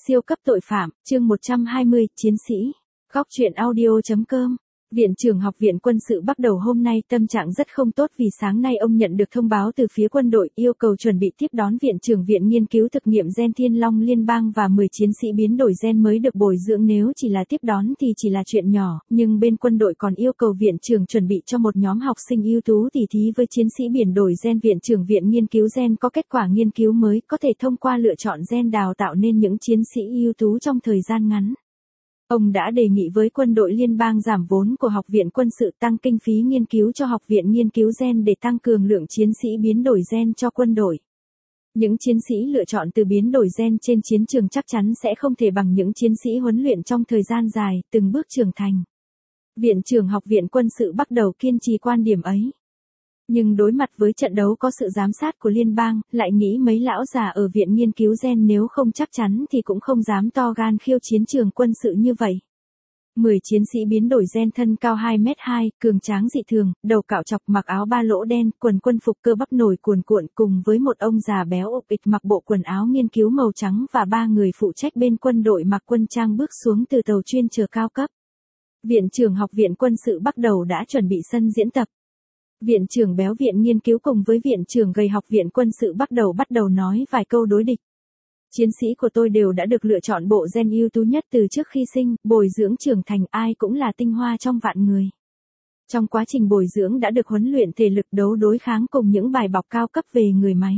Siêu cấp tội phạm, chương 120, chiến sĩ. Góc truyện audio.com. Viện trưởng Học viện Quân sự bắt đầu hôm nay tâm trạng rất không tốt vì sáng nay ông nhận được thông báo từ phía quân đội yêu cầu chuẩn bị tiếp đón Viện trưởng Viện Nghiên cứu Thực nghiệm Gen Thiên Long Liên bang và 10 chiến sĩ biến đổi gen mới được bồi dưỡng. Nếu chỉ là tiếp đón thì chỉ là chuyện nhỏ, nhưng bên quân đội còn yêu cầu Viện trưởng chuẩn bị cho một nhóm học sinh ưu tú tỉ thí với chiến sĩ biến đổi gen. Viện trưởng Viện Nghiên cứu Gen có kết quả nghiên cứu mới có thể thông qua lựa chọn gen đào tạo nên những chiến sĩ ưu tú trong thời gian ngắn. Ông đã đề nghị với quân đội liên bang giảm vốn của Học viện Quân sự, tăng kinh phí nghiên cứu cho Học viện Nghiên cứu Gen để tăng cường lượng chiến sĩ biến đổi gen cho quân đội. Những chiến sĩ lựa chọn từ biến đổi gen trên chiến trường chắc chắn sẽ không thể bằng những chiến sĩ huấn luyện trong thời gian dài, từng bước trưởng thành. Viện trưởng Học viện Quân sự bắt đầu kiên trì quan điểm ấy. Nhưng đối mặt với trận đấu có sự giám sát của liên bang, lại nghĩ mấy lão già ở Viện Nghiên cứu Gen nếu không chắc chắn thì cũng không dám to gan khiêu chiến trường quân sự như vậy. 10 chiến sĩ biến đổi gen thân cao 2m2, cường tráng dị thường, đầu cạo chọc, mặc áo ba lỗ đen, quần quân phục cơ bắp nổi cuồn cuộn, cùng với một ông già béo ục ịch mặc bộ quần áo nghiên cứu màu trắng và 3 người phụ trách bên quân đội mặc quân trang bước xuống từ tàu chuyên chở cao cấp. Viện trưởng Học viện Quân sự bắt đầu đã chuẩn bị sân diễn tập. Viện trưởng béo Viện Nghiên cứu cùng với viện trưởng gầy Học viện Quân sự bắt đầu nói vài câu đối địch. Chiến sĩ của tôi đều đã được lựa chọn bộ gen ưu tú nhất từ trước khi sinh, bồi dưỡng trưởng thành, ai cũng là tinh hoa trong vạn người. Trong quá trình bồi dưỡng đã được huấn luyện thể lực đấu đối kháng cùng những bài bọc cao cấp về người máy.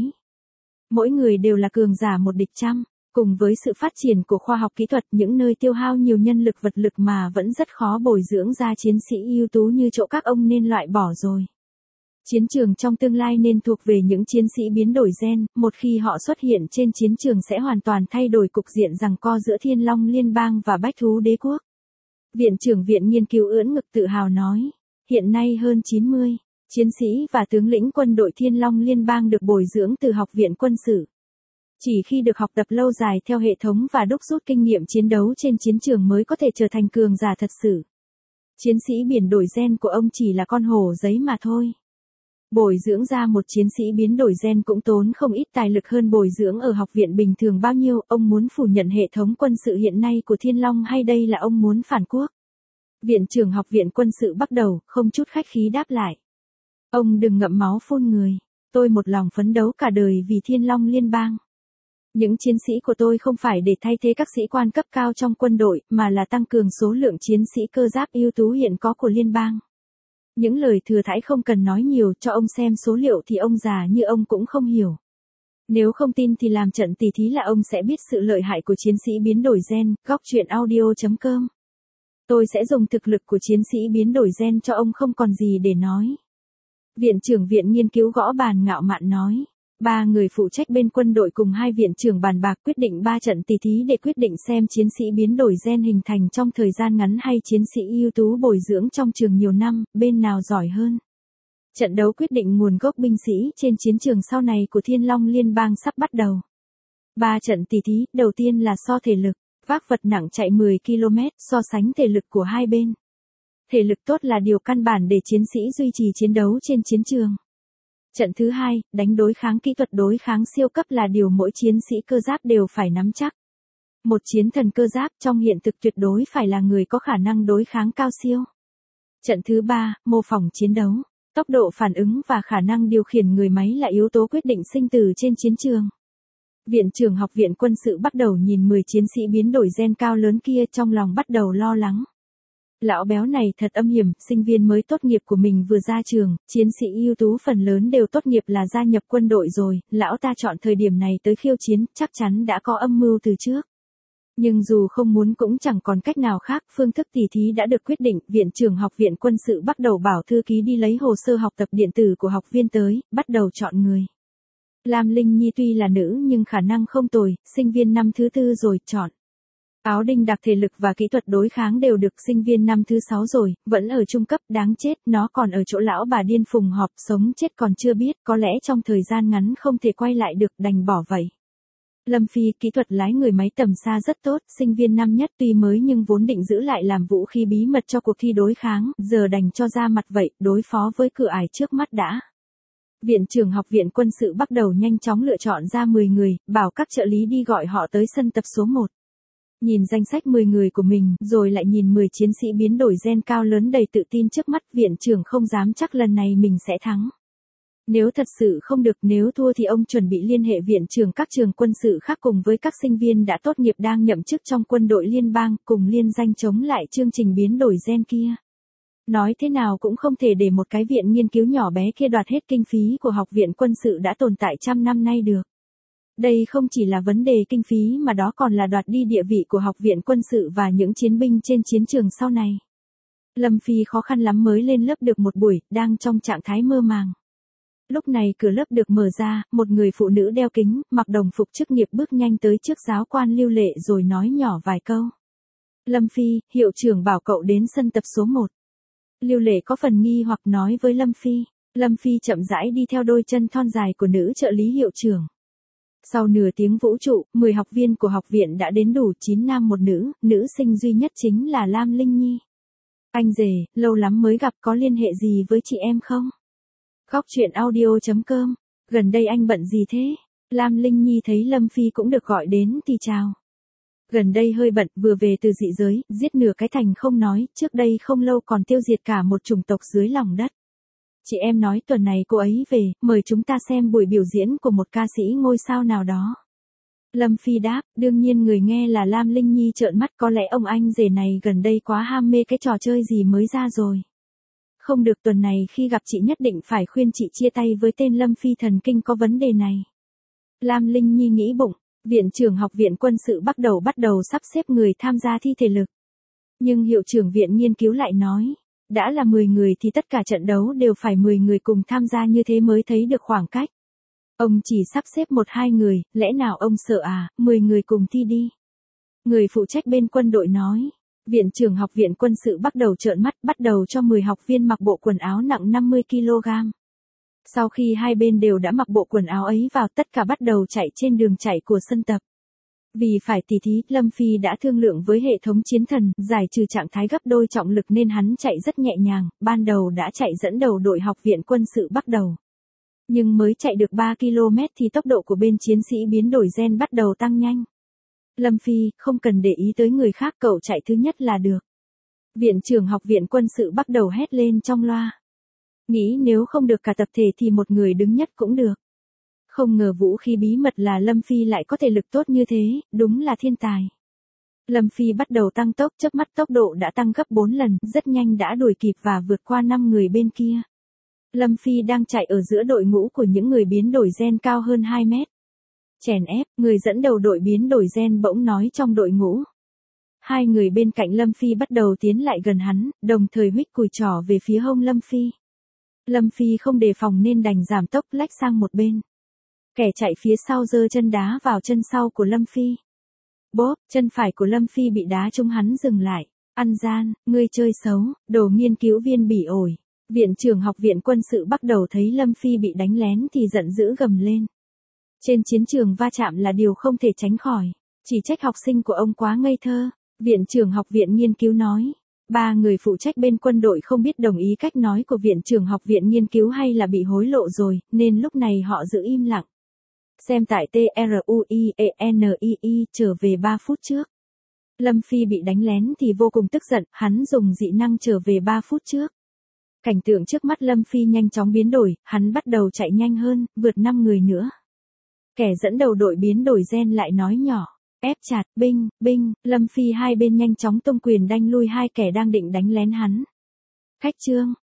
Mỗi người đều là cường giả một địch trăm. Cùng với sự phát triển của khoa học kỹ thuật, những nơi tiêu hao nhiều nhân lực vật lực mà vẫn rất khó bồi dưỡng ra chiến sĩ ưu tú như chỗ các ông nên loại bỏ rồi. Chiến trường trong tương lai nên thuộc về những chiến sĩ biến đổi gen, một khi họ xuất hiện trên chiến trường sẽ hoàn toàn thay đổi cục diện giằng co giữa Thiên Long Liên bang và Bách Thú Đế quốc. Viện trưởng Viện Nghiên cứu ưỡn ngực tự hào nói, hiện nay hơn 90 chiến sĩ và tướng lĩnh quân đội Thiên Long Liên bang được bồi dưỡng từ Học viện Quân sự. Chỉ khi được học tập lâu dài theo hệ thống và đúc rút kinh nghiệm chiến đấu trên chiến trường mới có thể trở thành cường giả thật sự. Chiến sĩ biến đổi gen của ông chỉ là con hổ giấy mà thôi. Bồi dưỡng ra một chiến sĩ biến đổi gen cũng tốn không ít tài lực hơn bồi dưỡng ở học viện bình thường bao nhiêu. Ông muốn phủ nhận hệ thống quân sự hiện nay của Thiên Long hay đây là ông muốn phản quốc? Viện trưởng Học viện Quân sự bắt đầu, không chút khách khí đáp lại. Ông đừng ngậm máu phun người. Tôi một lòng phấn đấu cả đời vì Thiên Long Liên bang. Những chiến sĩ của tôi không phải để thay thế các sĩ quan cấp cao trong quân đội, mà là tăng cường số lượng chiến sĩ cơ giáp ưu tú hiện có của liên bang. Những lời thừa thãi không cần nói nhiều, cho ông xem số liệu thì ông già như ông cũng không hiểu. Nếu không tin thì làm trận tỉ thí là ông sẽ biết sự lợi hại của chiến sĩ biến đổi gen. Góc truyện audio.com. Tôi sẽ dùng thực lực của chiến sĩ biến đổi gen cho ông không còn gì để nói. Viện trưởng Viện Nghiên cứu gõ bàn ngạo mạn nói. 3 người phụ trách bên quân đội cùng 2 viện trưởng bàn bạc quyết định 3 trận tỉ thí để quyết định xem chiến sĩ biến đổi gen hình thành trong thời gian ngắn hay chiến sĩ ưu tú bồi dưỡng trong trường nhiều năm, bên nào giỏi hơn. Trận đấu quyết định nguồn gốc binh sĩ trên chiến trường sau này của Thiên Long Liên bang sắp bắt đầu. 3 trận tỉ thí, đầu tiên là so thể lực, vác vật nặng chạy 10 km, so sánh thể lực của hai bên. Thể lực tốt là điều căn bản để chiến sĩ duy trì chiến đấu trên chiến trường. Trận thứ hai, đánh đối kháng, kỹ thuật đối kháng siêu cấp là điều mỗi chiến sĩ cơ giáp đều phải nắm chắc. Một chiến thần cơ giáp trong hiện thực tuyệt đối phải là người có khả năng đối kháng cao siêu. Trận thứ ba, mô phỏng chiến đấu. Tốc độ phản ứng và khả năng điều khiển người máy là yếu tố quyết định sinh tử trên chiến trường. Viện trưởng Học viện Quân sự bắt đầu nhìn 10 chiến sĩ biến đổi gen cao lớn kia, trong lòng bắt đầu lo lắng. Lão béo này thật âm hiểm, sinh viên mới tốt nghiệp của mình vừa ra trường, chiến sĩ ưu tú phần lớn đều tốt nghiệp là gia nhập quân đội rồi, lão ta chọn thời điểm này tới khiêu chiến, chắc chắn đã có âm mưu từ trước. Nhưng dù không muốn cũng chẳng còn cách nào khác, phương thức tỉ thí đã được quyết định, Viện trưởng Học viện Quân sự bắt đầu bảo thư ký đi lấy hồ sơ học tập điện tử của học viên tới, bắt đầu chọn người. Lam Linh Nhi tuy là nữ nhưng khả năng không tồi, sinh viên năm thứ 4 rồi, chọn. Áo Đinh đặc thể lực và kỹ thuật đối kháng đều được, sinh viên năm thứ 6 rồi, vẫn ở trung cấp, đáng chết, nó còn ở chỗ lão bà điên Phùng họp, sống chết còn chưa biết, có lẽ trong thời gian ngắn không thể quay lại được, đành bỏ vậy. Lâm Phi, kỹ thuật lái người máy tầm xa rất tốt, sinh viên năm nhất tuy mới nhưng vốn định giữ lại làm vũ khí bí mật cho cuộc thi đối kháng, giờ đành cho ra mặt vậy, đối phó với cửa ải trước mắt đã. Viện trưởng Học viện Quân sự bắt đầu nhanh chóng lựa chọn ra 10 người, bảo các trợ lý đi gọi họ tới sân tập số 1. Nhìn danh sách 10 người của mình, rồi lại nhìn 10 chiến sĩ biến đổi gen cao lớn đầy tự tin trước mắt, viện trưởng không dám chắc lần này mình sẽ thắng. Nếu thật sự không được, nếu thua thì ông chuẩn bị liên hệ viện trưởng các trường quân sự khác cùng với các sinh viên đã tốt nghiệp đang nhậm chức trong quân đội liên bang, cùng liên danh chống lại chương trình biến đổi gen kia. Nói thế nào cũng không thể để một cái viện nghiên cứu nhỏ bé kia đoạt hết kinh phí của học viện quân sự đã tồn tại trăm năm nay được. Đây không chỉ là vấn đề kinh phí mà đó còn là đoạt đi địa vị của học viện quân sự và những chiến binh trên chiến trường sau này. Lâm Phi khó khăn lắm mới lên lớp được một buổi, đang trong trạng thái mơ màng. Lúc này cửa lớp được mở ra, một người phụ nữ đeo kính, mặc đồng phục chức nghiệp bước nhanh tới trước giáo quan Lưu Lệ rồi nói nhỏ vài câu. Lâm Phi, hiệu trưởng bảo cậu đến sân tập số 1. Lưu Lệ có phần nghi hoặc nói với Lâm Phi. Lâm Phi chậm rãi đi theo đôi chân thon dài của nữ trợ lý hiệu trưởng. Sau nửa tiếng vũ trụ, 10 học viên của học viện đã đến đủ 9 nam một nữ, nữ sinh duy nhất chính là Lam Linh Nhi. Anh rể, lâu lắm mới gặp, có liên hệ gì với chị em không? Góc truyện audio.com, gần đây anh bận gì thế? Lam Linh Nhi thấy Lâm Phi cũng được gọi đến thì chào. Gần đây hơi bận, vừa về từ dị giới, giết nửa cái thành không nói, trước đây không lâu còn tiêu diệt cả một chủng tộc dưới lòng đất. Chị em nói tuần này cô ấy về, mời chúng ta xem buổi biểu diễn của một ca sĩ ngôi sao nào đó. Lâm Phi đáp, đương nhiên người nghe là Lam Linh Nhi trợn mắt, có lẽ ông anh rể này gần đây quá ham mê cái trò chơi gì mới ra rồi. Không được, tuần này khi gặp chị nhất định phải khuyên chị chia tay với tên Lâm Phi thần kinh có vấn đề này. Lam Linh Nhi nghĩ bụng, viện trưởng học viện quân sự bắt đầu sắp xếp người tham gia thi thể lực. Nhưng hiệu trưởng viện nghiên cứu lại nói, đã là 10 người thì tất cả trận đấu đều phải 10 người cùng tham gia, như thế mới thấy được khoảng cách. Ông chỉ sắp xếp 1-2 người, lẽ nào ông sợ à, 10 người cùng thi đi. Người phụ trách bên quân đội nói. Viện trưởng học viện quân sự bắt đầu trợn mắt, bắt đầu cho 10 học viên mặc bộ quần áo nặng 50 kg. Sau khi hai bên đều đã mặc bộ quần áo ấy vào, tất cả bắt đầu chạy trên đường chạy của sân tập. Vì phải tỉ thí, Lâm Phi đã thương lượng với hệ thống chiến thần, giải trừ trạng thái gấp đôi trọng lực nên hắn chạy rất nhẹ nhàng, ban đầu đã chạy dẫn đầu đội học viện quân sự bắt đầu. Nhưng mới chạy được 3 km thì tốc độ của bên chiến sĩ biến đổi gen bắt đầu tăng nhanh. Lâm Phi, không cần để ý tới người khác, cậu chạy thứ nhất là được. Viện trưởng học viện quân sự bắt đầu hét lên trong loa. Nghĩ nếu không được cả tập thể thì một người đứng nhất cũng được. Không ngờ vũ khí bí mật là Lâm Phi lại có thể lực tốt như thế, đúng là thiên tài. Lâm Phi bắt đầu tăng tốc, chớp mắt tốc độ đã tăng gấp 4 lần, rất nhanh đã đuổi kịp và vượt qua 5 người bên kia. Lâm Phi đang chạy ở giữa đội ngũ của những người biến đổi gen cao hơn 2 mét. Chèn ép, người dẫn đầu đội biến đổi gen bỗng nói trong đội ngũ. Hai người bên cạnh Lâm Phi bắt đầu tiến lại gần hắn, đồng thời huých cùi trỏ về phía hông Lâm Phi. Lâm Phi không đề phòng nên đành giảm tốc lách sang một bên. Kẻ chạy phía sau giơ chân đá vào chân sau của Lâm Phi. Bốp, chân phải của Lâm Phi bị đá trúng, hắn dừng lại. Ăn gian, ngươi chơi xấu, đồ nghiên cứu viên bỉ ổi. Viện trưởng học viện quân sự bắt đầu thấy Lâm Phi bị đánh lén thì giận dữ gầm lên. Trên chiến trường va chạm là điều không thể tránh khỏi. Chỉ trách học sinh của ông quá ngây thơ. Viện trưởng học viện nghiên cứu nói. 3 người phụ trách bên quân đội không biết đồng ý cách nói của viện trưởng học viện nghiên cứu hay là bị hối lộ rồi, nên lúc này họ giữ im lặng. Xem tại TRUIENII trở về 3 phút trước. Lâm Phi bị đánh lén thì vô cùng tức giận, hắn dùng dị năng trở về 3 phút trước. Cảnh tượng trước mắt Lâm Phi nhanh chóng biến đổi, hắn bắt đầu chạy nhanh hơn, vượt 5 người nữa. Kẻ dẫn đầu đội biến đổi gen lại nói nhỏ, ép chặt, binh, binh, Lâm Phi hai bên nhanh chóng tung quyền đánh lui hai kẻ đang định đánh lén hắn. Khách trương,